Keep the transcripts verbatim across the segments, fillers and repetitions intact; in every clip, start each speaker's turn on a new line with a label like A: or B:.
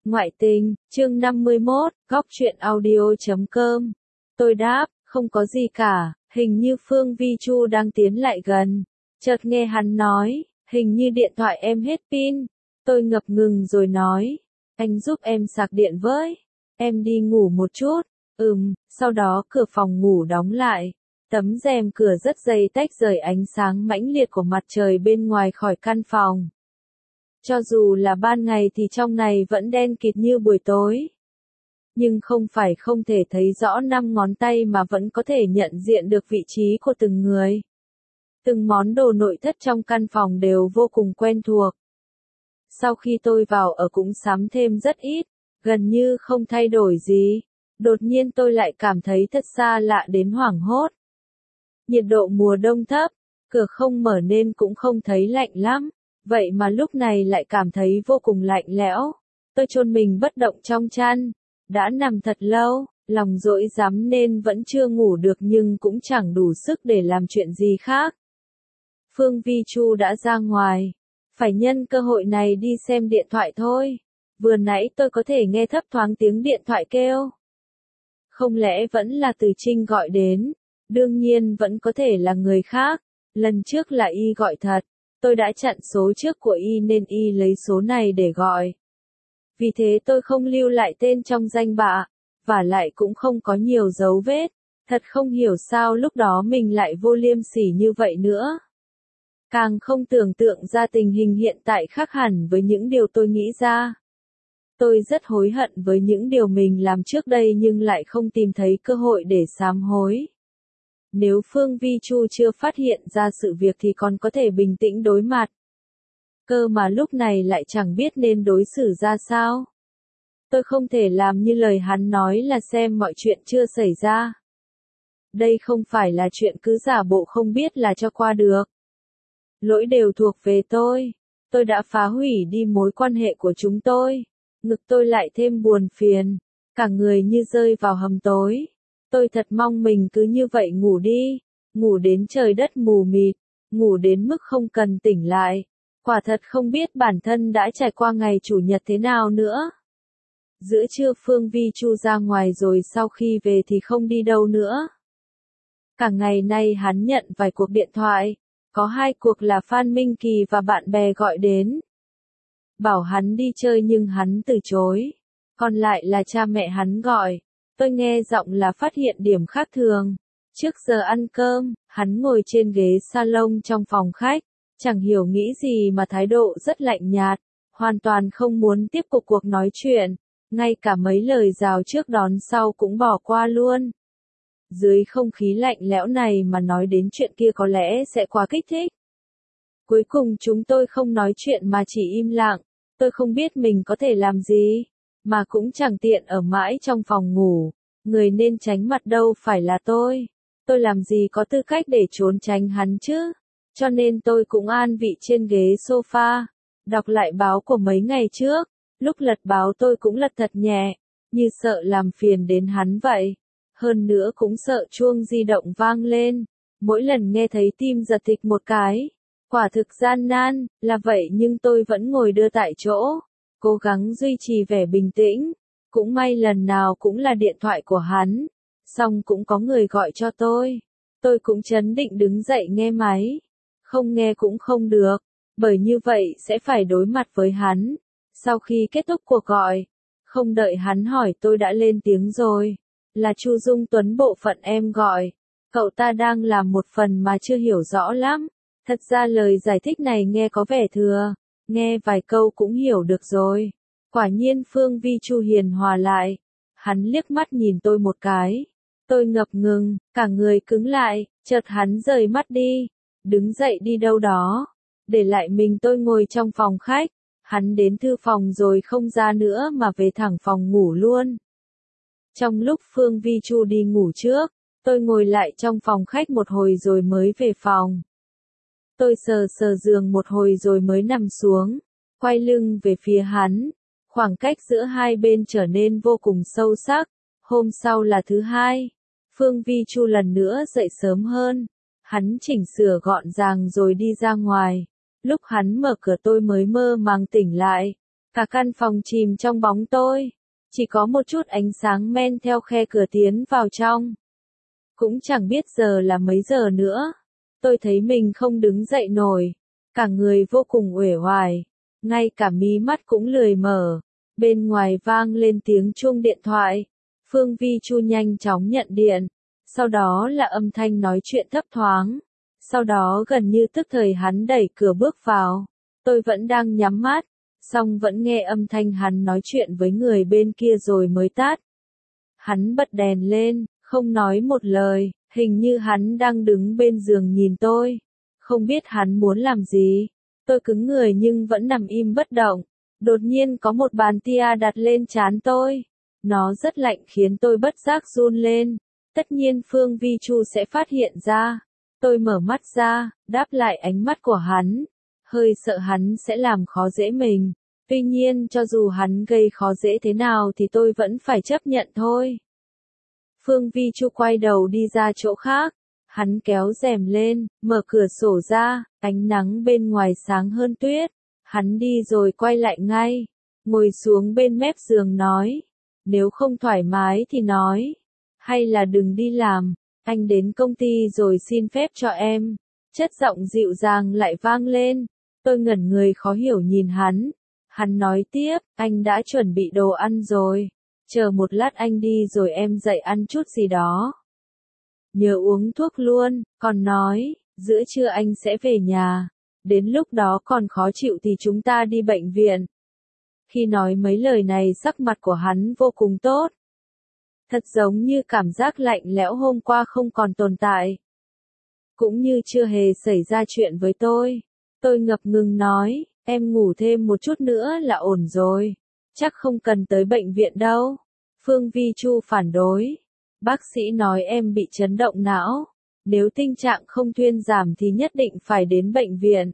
A: Ngoại tình, chương năm mươi mốt, góc truyện audio chấm com. Tôi đáp, không có gì cả, hình như Phương Vi Chu đang tiến lại gần. Chợt nghe hắn nói, hình như điện thoại em hết pin. Tôi ngập ngừng rồi nói, anh giúp em sạc điện với. Em đi ngủ một chút. Ừm, sau đó cửa phòng ngủ đóng lại. Tấm rèm cửa rất dày tách rời ánh sáng mãnh liệt của mặt trời bên ngoài khỏi căn phòng. Cho dù là ban ngày thì trong này vẫn đen kịt như buổi tối. Nhưng không phải không thể thấy rõ năm ngón tay mà vẫn có thể nhận diện được vị trí của từng người. Từng món đồ nội thất trong căn phòng đều vô cùng quen thuộc. Sau khi tôi vào ở cũng sắm thêm rất ít, gần như không thay đổi gì. Đột nhiên tôi lại cảm thấy thật xa lạ đến hoảng hốt. Nhiệt độ mùa đông thấp, cửa không mở nên cũng không thấy lạnh lắm. Vậy mà lúc này lại cảm thấy vô cùng lạnh lẽo. Tôi chôn mình bất động trong chăn. Đã nằm thật lâu, lòng dỗi dám nên vẫn chưa ngủ được nhưng cũng chẳng đủ sức để làm chuyện gì khác. Phương Vi Chu đã ra ngoài. Phải nhân cơ hội này đi xem điện thoại thôi. Vừa nãy tôi có thể nghe thấp thoáng tiếng điện thoại kêu. Không lẽ vẫn là Từ Trinh gọi đến? Đương nhiên vẫn có thể là người khác. Lần trước là y gọi thật. Tôi đã chặn số trước của y nên y lấy số này để gọi. Vì thế tôi không lưu lại tên trong danh bạ, và lại cũng không có nhiều dấu vết. Thật không hiểu sao lúc đó mình lại vô liêm sỉ như vậy nữa. Càng không tưởng tượng ra tình hình hiện tại khác hẳn với những điều tôi nghĩ ra. Tôi rất hối hận với những điều mình làm trước đây nhưng lại không tìm thấy cơ hội để sám hối. Nếu Phương Vi Chu chưa phát hiện ra sự việc thì còn có thể bình tĩnh đối mặt. Cơ mà lúc này lại chẳng biết nên đối xử ra sao. Tôi không thể làm như lời hắn nói là xem mọi chuyện chưa xảy ra. Đây không phải là chuyện cứ giả bộ không biết là cho qua được. Lỗi đều thuộc về tôi. Tôi đã phá hủy đi mối quan hệ của chúng tôi. Ngực tôi lại thêm buồn phiền. Cả người như rơi vào hầm tối. Tôi thật mong mình cứ như vậy ngủ đi, ngủ đến trời đất mù mịt, ngủ đến mức không cần tỉnh lại. Quả thật không biết bản thân đã trải qua ngày chủ nhật thế nào nữa. Giữa trưa Phương Vi Chu ra ngoài rồi sau khi về thì không đi đâu nữa. Cả ngày nay hắn nhận vài cuộc điện thoại, có hai cuộc là Phan Minh Kỳ và bạn bè gọi đến. Bảo hắn đi chơi nhưng hắn từ chối, còn lại là cha mẹ hắn gọi. Tôi nghe giọng là phát hiện điểm khác thường. Trước giờ ăn cơm, hắn ngồi trên ghế salon trong phòng khách, chẳng hiểu nghĩ gì mà thái độ rất lạnh nhạt, hoàn toàn không muốn tiếp tục cuộc nói chuyện, ngay cả mấy lời rào trước đón sau cũng bỏ qua luôn. Dưới không khí lạnh lẽo này mà nói đến chuyện kia có lẽ sẽ quá kích thích. Cuối cùng chúng tôi không nói chuyện mà chỉ im lặng, tôi không biết mình có thể làm gì. Mà cũng chẳng tiện ở mãi trong phòng ngủ, người nên tránh mặt đâu phải là tôi. Tôi làm gì có tư cách để trốn tránh hắn chứ, cho nên tôi cũng an vị trên ghế sofa, đọc lại báo của mấy ngày trước. Lúc lật báo tôi cũng lật thật nhẹ, như sợ làm phiền đến hắn vậy. Hơn nữa cũng sợ chuông di động vang lên, mỗi lần nghe thấy tim giật thịch một cái. Quả thực gian nan, là vậy nhưng tôi vẫn ngồi đưa tại chỗ. Cố gắng duy trì vẻ bình tĩnh, cũng may lần nào cũng là điện thoại của hắn, xong cũng có người gọi cho tôi. Tôi cũng trấn định đứng dậy nghe máy, không nghe cũng không được, bởi như vậy sẽ phải đối mặt với hắn. Sau khi kết thúc cuộc gọi, không đợi hắn hỏi tôi đã lên tiếng rồi, là Chu Dung Tuấn bộ phận em gọi, cậu ta đang làm một phần mà chưa hiểu rõ lắm. Thật ra lời giải thích này nghe có vẻ thừa. Nghe vài câu cũng hiểu được rồi. Quả nhiên Phương Vi Chu hiền hòa lại. Hắn liếc mắt nhìn tôi một cái. Tôi ngập ngừng, cả người cứng lại, chợt hắn rời mắt đi. Đứng dậy đi đâu đó. Để lại mình tôi ngồi trong phòng khách. Hắn đến thư phòng rồi không ra nữa mà về thẳng phòng ngủ luôn. Trong lúc Phương Vi Chu đi ngủ trước, tôi ngồi lại trong phòng khách một hồi rồi mới về phòng. Tôi sờ sờ giường một hồi rồi mới nằm xuống, quay lưng về phía hắn. Khoảng cách giữa hai bên trở nên vô cùng sâu sắc. Hôm sau là thứ hai. Phương Vi Chu lần nữa dậy sớm hơn. Hắn chỉnh sửa gọn gàng rồi đi ra ngoài. Lúc hắn mở cửa tôi mới mơ màng tỉnh lại. Cả căn phòng chìm trong bóng tối. Chỉ có một chút ánh sáng men theo khe cửa tiến vào trong. Cũng chẳng biết giờ là mấy giờ nữa. Tôi thấy mình không đứng dậy nổi. Cả người vô cùng uể oải. Ngay cả mí mắt cũng lười mở. Bên ngoài vang lên tiếng chuông điện thoại. Phương Vi Chu nhanh chóng nhận điện. Sau đó là âm thanh nói chuyện thấp thoáng. Sau đó gần như tức thời hắn đẩy cửa bước vào. Tôi vẫn đang nhắm mắt. Song vẫn nghe âm thanh hắn nói chuyện với người bên kia rồi mới tắt. Hắn bật đèn lên, không nói một lời, hình như hắn đang đứng bên giường nhìn tôi. Không biết hắn muốn làm gì. Tôi cứng người nhưng vẫn nằm im bất động. Đột nhiên có một bàn tia đặt lên trán tôi. Nó rất lạnh khiến tôi bất giác run lên. Tất nhiên Phương Vi Chu sẽ phát hiện ra. Tôi mở mắt ra, đáp lại ánh mắt của hắn. Hơi sợ hắn sẽ làm khó dễ mình. Tuy nhiên cho dù hắn gây khó dễ thế nào thì tôi vẫn phải chấp nhận thôi. Phương Vi Chu quay đầu đi ra chỗ khác. Hắn kéo rèm lên, mở cửa sổ ra, ánh nắng bên ngoài sáng hơn tuyết. Hắn đi rồi quay lại ngay. Ngồi xuống bên mép giường nói. Nếu không thoải mái thì nói. Hay là đừng đi làm. Anh đến công ty rồi xin phép cho em. Chất giọng dịu dàng lại vang lên. Tôi ngẩn người khó hiểu nhìn hắn. Hắn nói tiếp, anh đã chuẩn bị đồ ăn rồi. Chờ một lát anh đi rồi em dậy ăn chút gì đó. Nhớ uống thuốc luôn, còn nói, giữa trưa anh sẽ về nhà. Đến lúc đó còn khó chịu thì chúng ta đi bệnh viện. Khi nói mấy lời này sắc mặt của hắn vô cùng tốt. Thật giống như cảm giác lạnh lẽo hôm qua không còn tồn tại. Cũng như chưa hề xảy ra chuyện với tôi. Tôi ngập ngừng nói, em ngủ thêm một chút nữa là ổn rồi. Chắc không cần tới bệnh viện đâu. Phương Vi Chu phản đối. Bác sĩ nói em bị chấn động não. Nếu tình trạng không thuyên giảm thì nhất định phải đến bệnh viện.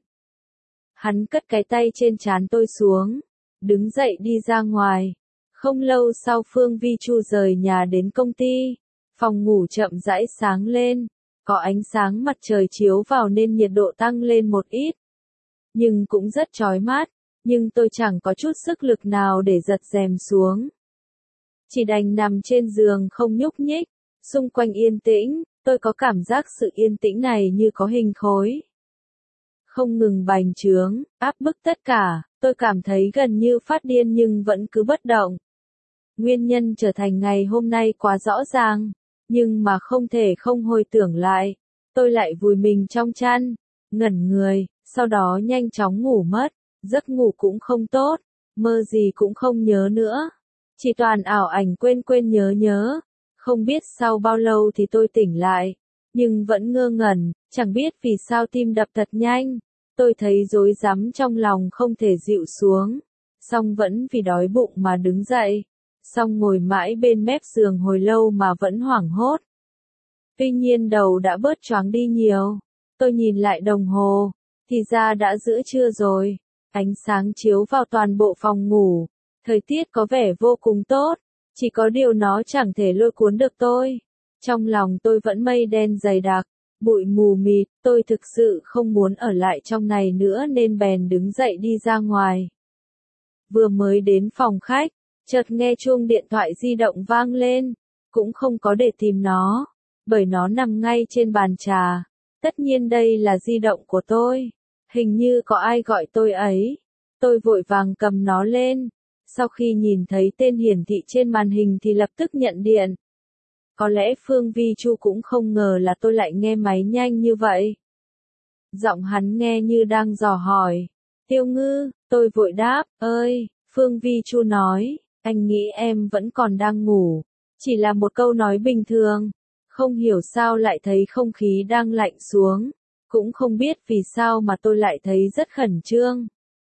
A: Hắn cất cái tay trên trán tôi xuống. Đứng dậy đi ra ngoài. Không lâu sau Phương Vi Chu rời nhà đến công ty. Phòng ngủ chậm rãi sáng lên. Có ánh sáng mặt trời chiếu vào nên nhiệt độ tăng lên một ít. Nhưng cũng rất chói mát. Nhưng tôi chẳng có chút sức lực nào để giật rèm xuống. Chỉ đành nằm trên giường không nhúc nhích. Xung quanh yên tĩnh. Tôi có cảm giác sự yên tĩnh này như có hình khối. Không ngừng bành trướng, áp bức tất cả. Tôi cảm thấy gần như phát điên nhưng vẫn cứ bất động. Nguyên nhân trở thành ngày hôm nay quá rõ ràng. Nhưng mà không thể không hồi tưởng lại. Tôi lại vùi mình trong chăn. Ngẩn người, sau đó nhanh chóng ngủ mất. Giấc ngủ cũng không tốt. Mơ gì cũng không nhớ nữa. Chỉ toàn ảo ảnh quên quên nhớ nhớ. Không biết sau bao lâu thì tôi tỉnh lại. Nhưng vẫn ngơ ngẩn, chẳng biết vì sao tim đập thật nhanh. Tôi thấy rối rắm trong lòng không thể dịu xuống. Song vẫn vì đói bụng mà đứng dậy. Song ngồi mãi bên mép giường hồi lâu mà vẫn hoảng hốt. Tuy nhiên đầu đã bớt choáng đi nhiều. Tôi nhìn lại đồng hồ. Thì ra đã giữa trưa rồi. Ánh sáng chiếu vào toàn bộ phòng ngủ. Thời tiết có vẻ vô cùng tốt. Chỉ có điều nó chẳng thể lôi cuốn được tôi. Trong lòng tôi vẫn mây đen dày đặc. Bụi mù mịt, tôi thực sự không muốn ở lại trong này nữa nên bèn đứng dậy đi ra ngoài. Vừa mới đến phòng khách, chợt nghe chuông điện thoại di động vang lên, cũng không có để tìm nó, bởi nó nằm ngay trên bàn trà. Tất nhiên đây là di động của tôi, hình như có ai gọi tôi ấy. Tôi vội vàng cầm nó lên, sau khi nhìn thấy tên hiển thị trên màn hình thì lập tức nhận điện. Có lẽ Phương Vi Chu cũng không ngờ là tôi lại nghe máy nhanh như vậy. Giọng hắn nghe như đang dò hỏi. Tiêu Ngư, tôi vội đáp, ơi, Phương Vi Chu nói, anh nghĩ em vẫn còn đang ngủ. Chỉ là một câu nói bình thường. Không hiểu sao lại thấy không khí đang lạnh xuống. Cũng không biết vì sao mà tôi lại thấy rất khẩn trương.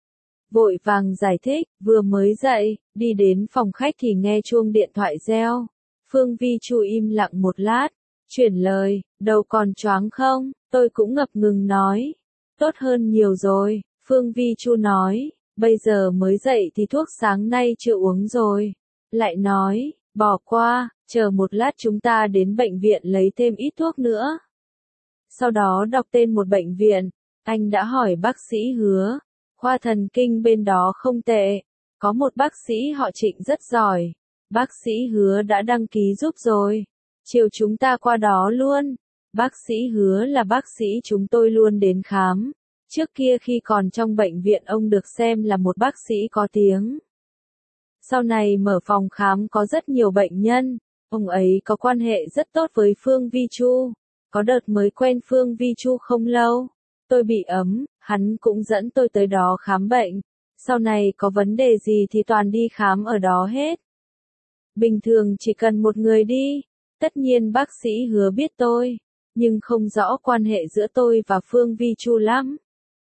A: Vội vàng giải thích, vừa mới dậy, đi đến phòng khách thì nghe chuông điện thoại reo. Phương Vi Chu im lặng một lát, chuyển lời, đầu còn choáng không? Tôi cũng ngập ngừng nói. Tốt hơn nhiều rồi, Phương Vi Chu nói, bây giờ mới dậy thì thuốc sáng nay chưa uống rồi. Lại nói, bỏ qua, chờ một lát chúng ta đến bệnh viện lấy thêm ít thuốc nữa. Sau đó đọc tên một bệnh viện, anh đã hỏi bác sĩ Hứa, khoa thần kinh bên đó không tệ. Có một bác sĩ họ Trịnh rất giỏi. Bác sĩ Hứa đã đăng ký giúp rồi. Chiều chúng ta qua đó luôn. Bác sĩ Hứa là bác sĩ chúng tôi luôn đến khám. Trước kia khi còn trong bệnh viện ông được xem là một bác sĩ có tiếng. Sau này mở phòng khám có rất nhiều bệnh nhân. Ông ấy có quan hệ rất tốt với Phương Vi Chu. Có đợt mới quen Phương Vi Chu không lâu. Tôi bị ấm, hắn cũng dẫn tôi tới đó khám bệnh. Sau này có vấn đề gì thì toàn đi khám ở đó hết. Bình thường chỉ cần một người đi. Tất nhiên bác sĩ Hứa biết tôi, nhưng không rõ quan hệ giữa tôi và Phương Vi Chu lắm.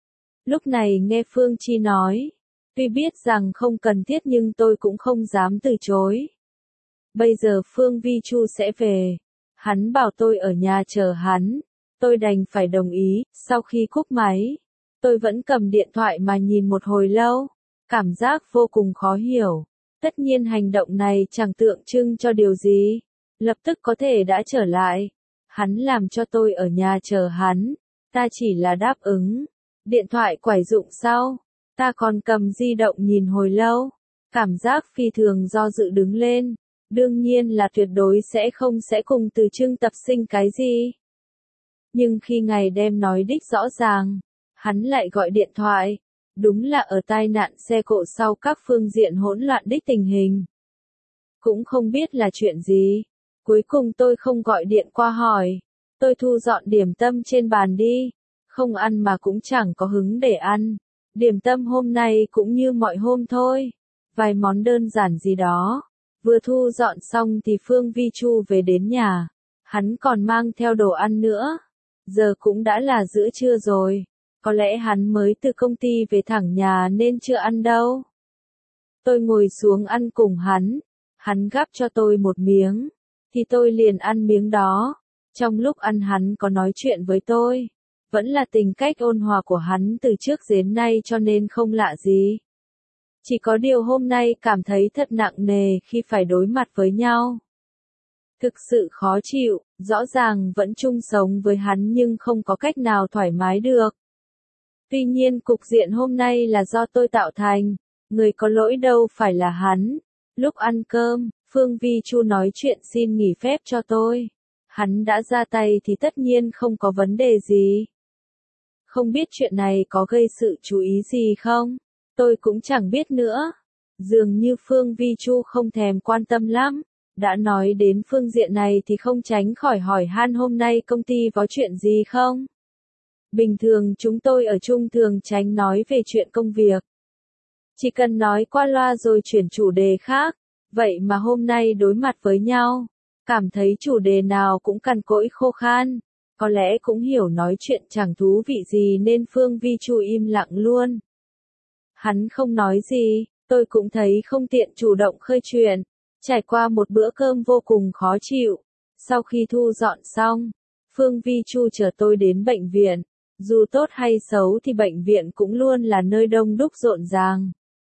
A: Lúc này nghe Phương Chi nói, tuy biết rằng không cần thiết nhưng tôi cũng không dám từ chối. Bây giờ Phương Vi Chu sẽ về. Hắn bảo tôi ở nhà chờ hắn. Tôi đành phải đồng ý. Sau khi cúp máy, tôi vẫn cầm điện thoại mà nhìn một hồi lâu. Cảm giác vô cùng khó hiểu. Tất nhiên hành động này chẳng tượng trưng cho điều gì. Lập tức có thể đã trở lại. Hắn làm cho tôi ở nhà chờ hắn. Ta chỉ là đáp ứng. Điện thoại quải dụng sau. Ta còn cầm di động nhìn hồi lâu. Cảm giác phi thường do dự đứng lên. Đương nhiên là tuyệt đối sẽ không sẽ cùng từ Trưng tập sinh cái gì. Nhưng khi ngày đêm nói đích rõ ràng, hắn lại gọi điện thoại. Đúng là ở tai nạn xe cộ sau các phương diện hỗn loạn đích tình hình. Cũng không biết là chuyện gì. Cuối cùng tôi không gọi điện qua hỏi. Tôi thu dọn điểm tâm trên bàn đi. Không ăn mà cũng chẳng có hứng để ăn. Điểm tâm hôm nay cũng như mọi hôm thôi. Vài món đơn giản gì đó. Vừa thu dọn xong thì Phương Vi Chu về đến nhà. Hắn còn mang theo đồ ăn nữa. Giờ cũng đã là giữa trưa rồi. Có lẽ hắn mới từ công ty về thẳng nhà nên chưa ăn đâu. Tôi ngồi xuống ăn cùng hắn. Hắn gắp cho tôi một miếng. Thì tôi liền ăn miếng đó. Trong lúc ăn hắn có nói chuyện với tôi. Vẫn là tính cách ôn hòa của hắn từ trước đến nay cho nên không lạ gì. Chỉ có điều hôm nay cảm thấy thật nặng nề khi phải đối mặt với nhau. Thực sự khó chịu, rõ ràng vẫn chung sống với hắn nhưng không có cách nào thoải mái được. Tuy nhiên cục diện hôm nay là do tôi tạo thành, người có lỗi đâu phải là hắn. Lúc ăn cơm, Phương Vi Chu nói chuyện xin nghỉ phép cho tôi. Hắn đã ra tay thì tất nhiên không có vấn đề gì. Không biết chuyện này có gây sự chú ý gì không? Tôi cũng chẳng biết nữa. Dường như Phương Vi Chu không thèm quan tâm lắm. Đã nói đến phương diện này thì không tránh khỏi hỏi han hôm nay công ty có chuyện gì không? Bình thường chúng tôi ở chung thường tránh nói về chuyện công việc. Chỉ cần nói qua loa rồi chuyển chủ đề khác. Vậy mà hôm nay đối mặt với nhau. Cảm thấy chủ đề nào cũng cằn cỗi khô khan. Có lẽ cũng hiểu nói chuyện chẳng thú vị gì nên Phương Vi Chu im lặng luôn. Hắn không nói gì, tôi cũng thấy không tiện chủ động khơi chuyện. Trải qua một bữa cơm vô cùng khó chịu. Sau khi thu dọn xong, Phương Vi Chu chở tôi đến bệnh viện. Dù tốt hay xấu thì bệnh viện cũng luôn là nơi đông đúc rộn ràng.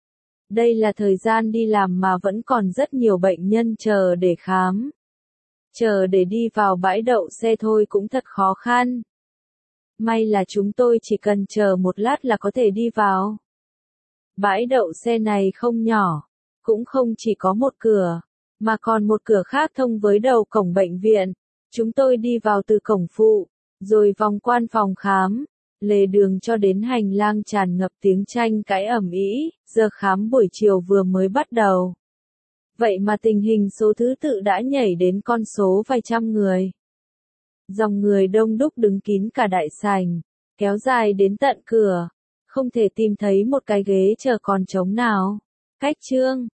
A: Đây là thời gian đi làm mà vẫn còn rất nhiều bệnh nhân chờ để khám. Chờ để đi vào bãi đậu xe thôi cũng thật khó khăn. May là chúng tôi chỉ cần chờ một lát là có thể đi vào. Bãi đậu xe này không nhỏ, cũng không chỉ có một cửa, mà còn một cửa khác thông với đầu cổng bệnh viện. Chúng tôi đi vào từ cổng phụ, rồi vòng qua phòng khám, lề đường cho đến hành lang tràn ngập tiếng tranh cãi ầm ĩ. Giờ khám buổi chiều vừa mới bắt đầu. Vậy mà tình hình số thứ tự đã nhảy đến con số vài trăm người. Dòng người đông đúc đứng kín cả đại sảnh, kéo dài đến tận cửa. Không thể tìm thấy một cái ghế chờ còn trống nào. Cách chương